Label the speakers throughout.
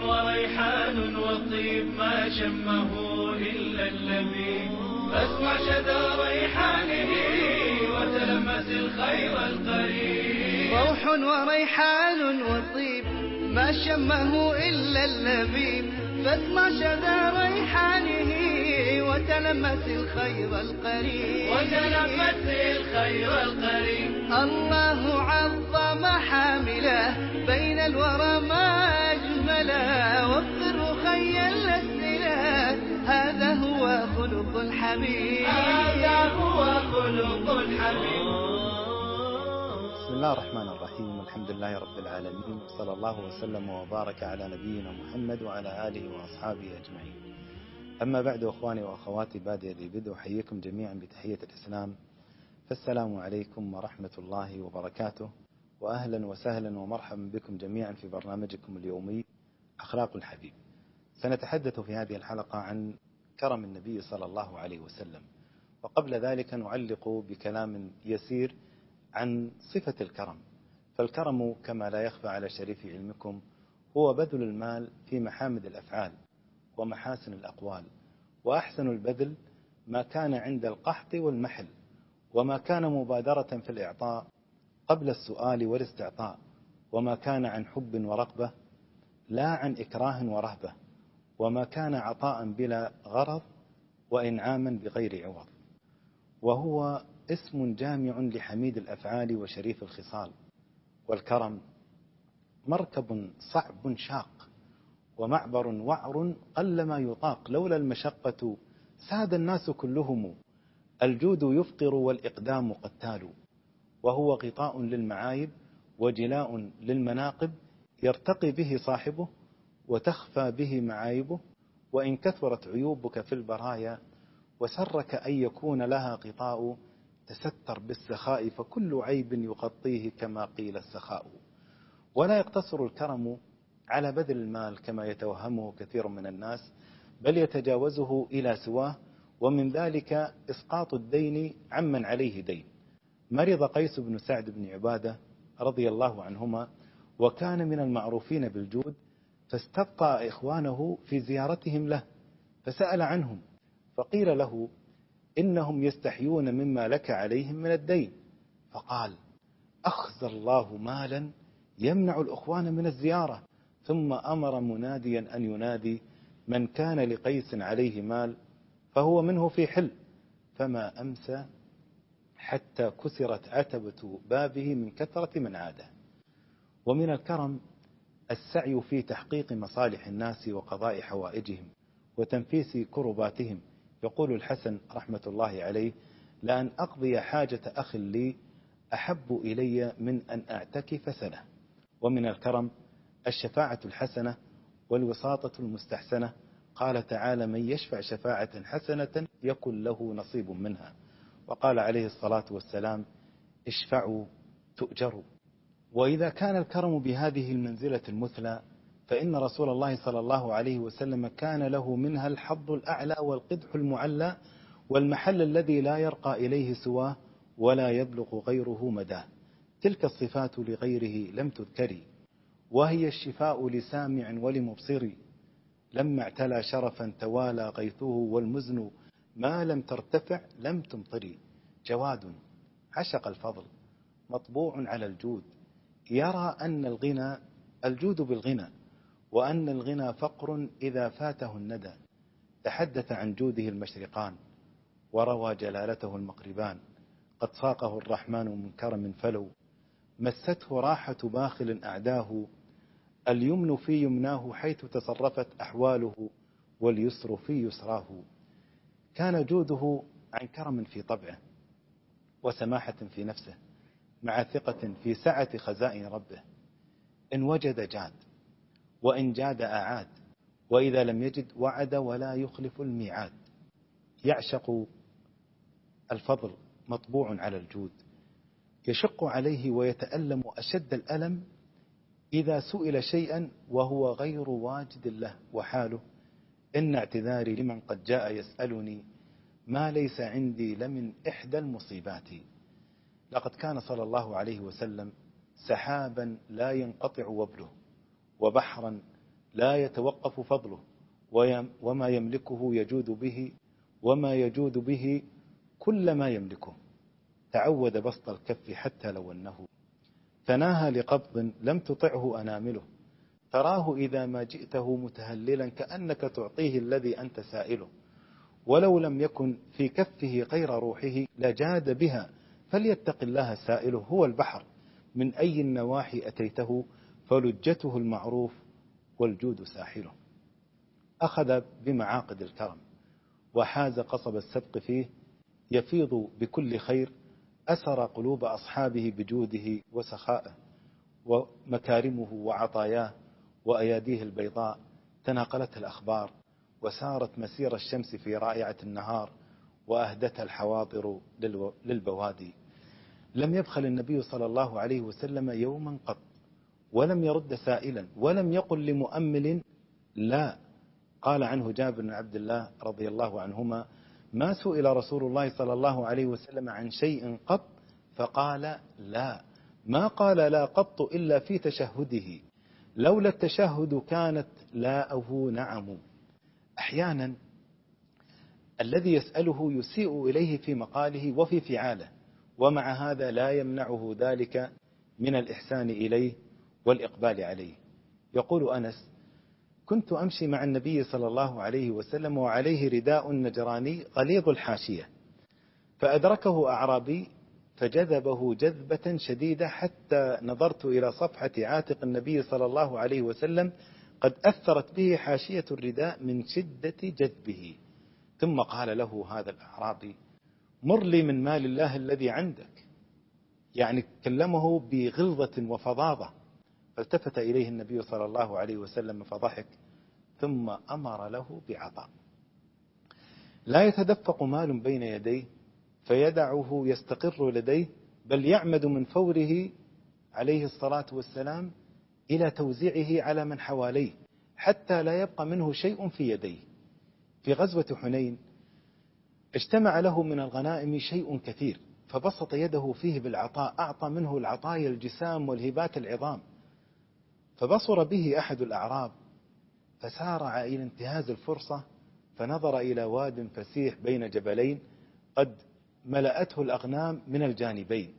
Speaker 1: وريحان وطيب ما شمه إلا اللبيب، فاسمع شذا ريحانه وتلمس الخير القريب.
Speaker 2: روح وريحان وطيب ما شمه إلا اللبيب، فاسمع شذا ريحانه وتلمس الخير القريب.
Speaker 1: وتلمس الخير القريب.
Speaker 2: الله عظم حامله بين الورى ما أجمله، وفر خيا الأسئلة هذا هو خلق الحبيب.
Speaker 1: هذا هو خلق الحبيب.
Speaker 3: بسم الله الرحمن الرحيم، الحمد لله رب العالمين، صلى الله وسلم وبارك على نبينا محمد وعلى آله وأصحابه أجمعين. أما بعد، أخواني وأخواتي، بادئ ذي بدء أحييكم جميعا بتحية الإسلام، فالسلام عليكم ورحمة الله وبركاته، وأهلا وسهلا ومرحبا بكم جميعا في برنامجكم اليومي أخلاق الحبيب. سنتحدث في هذه الحلقة عن كرم النبي صلى الله عليه وسلم، وقبل ذلك نعلق بكلام يسير عن صفة الكرم. فالكرم كما لا يخفى على شريف علمكم هو بذل المال في محامد الأفعال ومحاسن الأقوال، وأحسن البذل ما كان عند القحط والمحل، وما كان مبادرة في الإعطاء قبل السؤال والاستعطاء، وما كان عن حب ورغبة لا عن إكراه ورهبة، وما كان عطاء بلا غرض وإنعاما بغير عوض. وهو اسم جامع لحميد الأفعال وشريف الخصال. والكرم مركب صعب شاق، ومعبر وعر قلما يطاق، لولا المشقة ساد الناس كلهم، الجود يفقر والإقدام قتال. وهو غطاء للمعايب وجلاء للمناقب، يرتقي به صاحبه وتخفى به معايبه، وإن كثرت عيوبك في البرايا وسرك أن يكون لها غطاء، تستر بالسخاء فكل عيب يغطيه كما قيل السخاء. ولا يقتصر الكرم على بذل المال كما يتوهمه كثير من الناس، بل يتجاوزه إلى سواه، ومن ذلك إسقاط الدين عمن عليه دين. مرض قيس بن سعد بن عبادة رضي الله عنهما، وكان من المعروفين بالجود، فاستبطأ إخوانه في زيارتهم له، فسأل عنهم، فقيل له إنهم يستحيون مما لك عليهم من الدين، فقال: أخزى الله مالا يمنع الأخوان من الزيارة. ثم أمر مناديا أن ينادي: من كان لقيس عليه مال فهو منه في حل. فما أمسى حتى كسرت عتبة بابه من كثرة من عاده. ومن الكرم السعي في تحقيق مصالح الناس وقضاء حوائجهم وتنفيس كرباتهم. يقول الحسن رحمة الله عليه: لأن أقضي حاجة أخ لي أحب إلي من أن أعتكف سنة. ومن الكرم الشفاعة الحسنة والوساطة المستحسنة. قال تعالى: من يشفع شفاعة حسنة يكن له نصيب منها. وقال عليه الصلاة والسلام: اشفعوا تؤجروا. وإذا كان الكرم بهذه المنزلة المثلى، فإن رسول الله صلى الله عليه وسلم كان له منها الحظ الأعلى والقدح المعلى، والمحل الذي لا يرقى إليه سواه ولا يبلغ غيره مداه. تلك الصفات لغيره لم تذكري، وهي الشفاء لسامع ولمبصر. لما اعتلى شرفا توالى غيثه، والمزن ما لم ترتفع لم تمطري. جواد عشق الفضل مطبوع على الجود، يرى أن الغنى الجود بالغنى، وأن الغنى فقر إذا فاته الندى. تحدث عن جوده المشرقان، وروى جلالته المغربان. قد ساقه الرحمن من كرم فلو مسته راحة باخل أعداه. اليمن في يمناه حيث تصرفت أحواله، واليسر في يسراه. كان جوده عن كرم في طبعه وسماحة في نفسه، مع ثقة في سعة خزائن ربه. إن وجد جاد، وإن جاد أعاد، وإذا لم يجد وعد ولا يخلف الميعاد. يعشق الفضل مطبوع على الجود، يشق عليه ويتألم أشد الألم إذا سئل شيئا وهو غير واجد له. وحاله: إن اعتذاري لمن قد جاء يسألني، ما ليس عندي لمن إحدى المصيبات. لقد كان صلى الله عليه وسلم سحابا لا ينقطع وبله، وبحرا لا يتوقف فضله، وما يملكه يجود به، وما يجود به كل ما يملكه. تعود بسط الكف حتى لو أنه تناهى لقبض لم تطعه أنامله. تراه إذا ما جئته متهللا كأنك تعطيه الذي أنت سائله. ولو لم يكن في كفه غير روحه لجاد بها، فليتق الله سائله. هو البحر من أي النواحي أتيته، فلجته المعروف والجود ساحله. أخذ بمعاقد الكرم وحاز قصب السبق فيه، يفيض بكل خير. أسر قلوب أصحابه بجوده وسخائه، ومكارمه وعطاياه وأياديه البيضاء تناقلتها الأخبار، وسارت مسير الشمس في رائعة النهار، وأهدتها الحواضر للبوادي. لم يبخل النبي صلى الله عليه وسلم يوما قط، ولم يرد سائلا، ولم يقل لمؤمل لا. قال عنه جابر بن عبد الله رضي الله عنهما: ما سئل رسول الله صلى الله عليه وسلم عن شيء قط فقال لا، ما قال لا قط إلا في تشهده، لولا التشهد كانت لاءه نعم. أحيانا الذي يسأله يسيء إليه في مقاله وفي فعاله، ومع هذا لا يمنعه ذلك من الإحسان إليه والإقبال عليه. يقول أنس: كنت أمشي مع النبي صلى الله عليه وسلم وعليه رداء نجراني غليظ الحاشية، فأدركه أعرابي فجذبه جذبة شديدة، حتى نظرت إلى صفحة عاتق النبي صلى الله عليه وسلم قد أثرت به حاشية الرداء من شدة جذبه. ثم قال له هذا الأعرابي: مر لي من مال الله الذي عندك. يعني كلمه بغلظة وفظاظة. فالتفت إليه النبي صلى الله عليه وسلم فضحك، ثم أمر له بعطاء. لا يتدفق مال بين يديه فيدعه يستقر لديه، بل يعمد من فوره عليه الصلاة والسلام إلى توزيعه على من حواليه، حتى لا يبقى منه شيء في يديه. في غزوة حنين اجتمع له من الغنائم شيء كثير، فبسط يده فيه بالعطاء، أعطى منه العطايا الجسام والهبات العظام. فبصر به أحد الأعراب فسارع إلى انتهاز الفرصة، فنظر إلى واد فسيح بين جبلين قد ملأته الأغنام من الجانبين،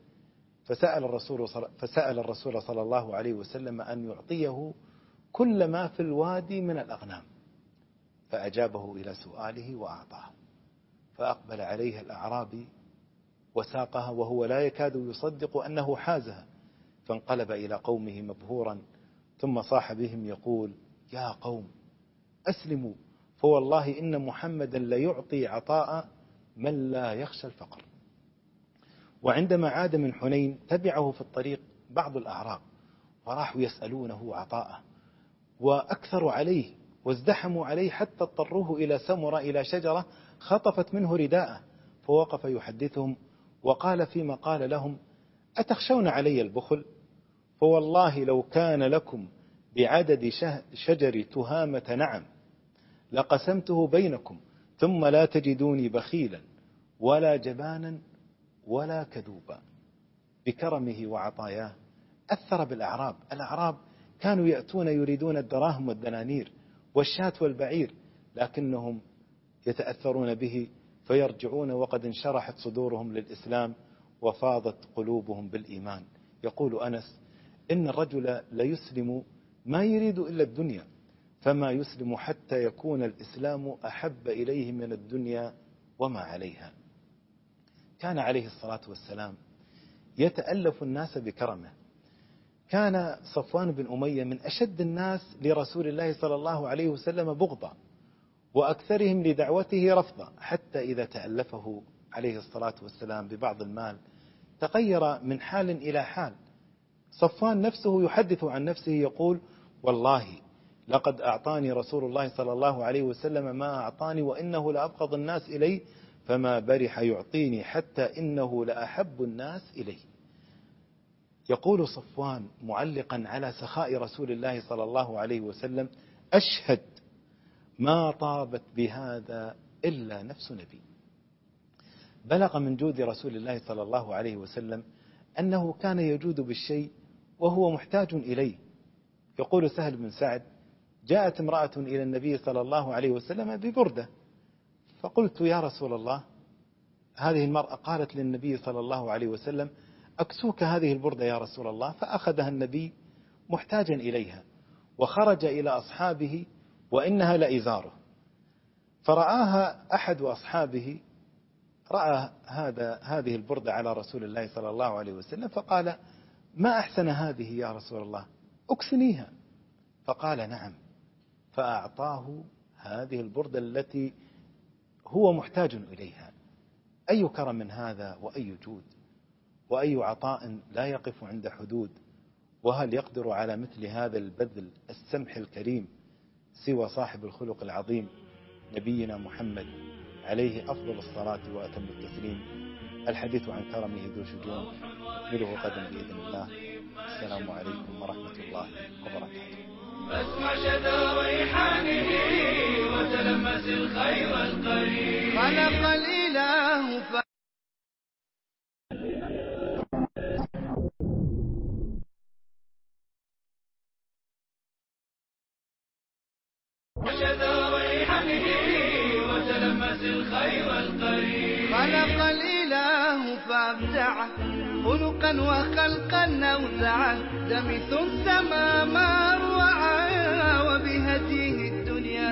Speaker 3: فسأل الرسول صلى الله عليه وسلم أن يعطيه كل ما في الوادي من الأغنام، فأجابه إلى سؤاله وأعطاه. فأقبل عليها الأعرابي وساقها وهو لا يكاد يصدق أنه حازها، فانقلب إلى قومه مبهورا، ثم صاح بهم يقول: يا قوم أسلموا، فوالله إن محمدا ليعطي عطاء من لا يخشى الفقر. وعندما عاد من حنين تبعه في الطريق بعض الأعراب، وراحوا يسألونه عطاءه، وأكثروا عليه وازدحموا عليه، حتى اضطروه إلى سمرة، إلى شجرة خطفت منه رداءه، فوقف يحدثهم وقال فيما قال لهم: أتخشون علي البخل؟ فوالله لو كان لكم بعدد شجر تهامة نعم لقسمته بينكم، ثم لا تجدوني بخيلا ولا جبانا ولا كذوبا. بكرمه وعطاياه أثر بالأعراب. الأعراب كانوا يأتون يريدون الدراهم والدنانير والشاة والبعير، لكنهم يتأثرون به فيرجعون وقد انشرحت صدورهم للإسلام وفاضت قلوبهم بالإيمان. يقول أنس: إن الرجل ليسلم ما يريد إلا الدنيا، فما يسلم حتى يكون الإسلام أحب إليه من الدنيا وما عليها. كان عليه الصلاة والسلام يتألف الناس بكرمه. كان صفوان بن أمية من أشد الناس لرسول الله صلى الله عليه وسلم بغضا، وأكثرهم لدعوته رفضا، حتى إذا تألفه عليه الصلاة والسلام ببعض المال تغير من حال إلى حال. صفوان نفسه يحدث عن نفسه يقول: والله لقد أعطاني رسول الله صلى الله عليه وسلم ما أعطاني، وإنه لأبغض الناس إلي، فما برح يعطيني حتى إنه لأحب الناس إلي. يقول صفوان معلقا على سخاء رسول الله صلى الله عليه وسلم: أشهد ما طابت بهذا إلا نفس نبي. بلغ من جود رسول الله صلى الله عليه وسلم أنه كان يجود بالشيء وهو محتاج إليه. يقول سهل بن سعد: جاءت امرأة إلى النبي صلى الله عليه وسلم ببردة، فقلت يا رسول الله، هذه المرأة قالت للنبي صلى الله عليه وسلم أكسوك هذه البردة يا رسول الله، فأخذها النبي محتاجا إليها وخرج إلى أصحابه وإنها لإزاره، فرآها أحد أصحابه، رأى هذه البردة على رسول الله صلى الله عليه وسلم، فقال ما أحسن هذه يا رسول الله، أكسنيها. فقال نعم، فأعطاه هذه البردة التي هو محتاج إليها. أي كرم من هذا، وأي جود، وأي عطاء لا يقف عند حدود. وهل يقدر على مثل هذا البذل السمح الكريم سوى صاحب الخلق العظيم نبينا محمد عليه أفضل الصلاة وأتم التسليم. الحديث عن كرمه ذو شجون، نكمله غدا بإذن الله. السلام عليكم ورحمة الله وبركاته.
Speaker 1: فاسمع شذا ريحانه وتلمس الخير القريب.
Speaker 2: خلق الإله
Speaker 1: شذا ريحانه وتلمس الخير القريب.
Speaker 2: خلق الإله فابدعه خلقا وخلقا نوزعه، دمث السما ما روعه وبهديه الدنيا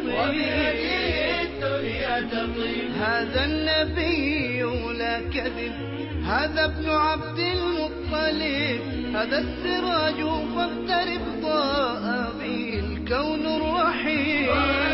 Speaker 2: تطيب. هذا النبي لا كذب، هذا ابن عبد المطلب، هذا السراج فاقترب ضاء به الكون الرحيم.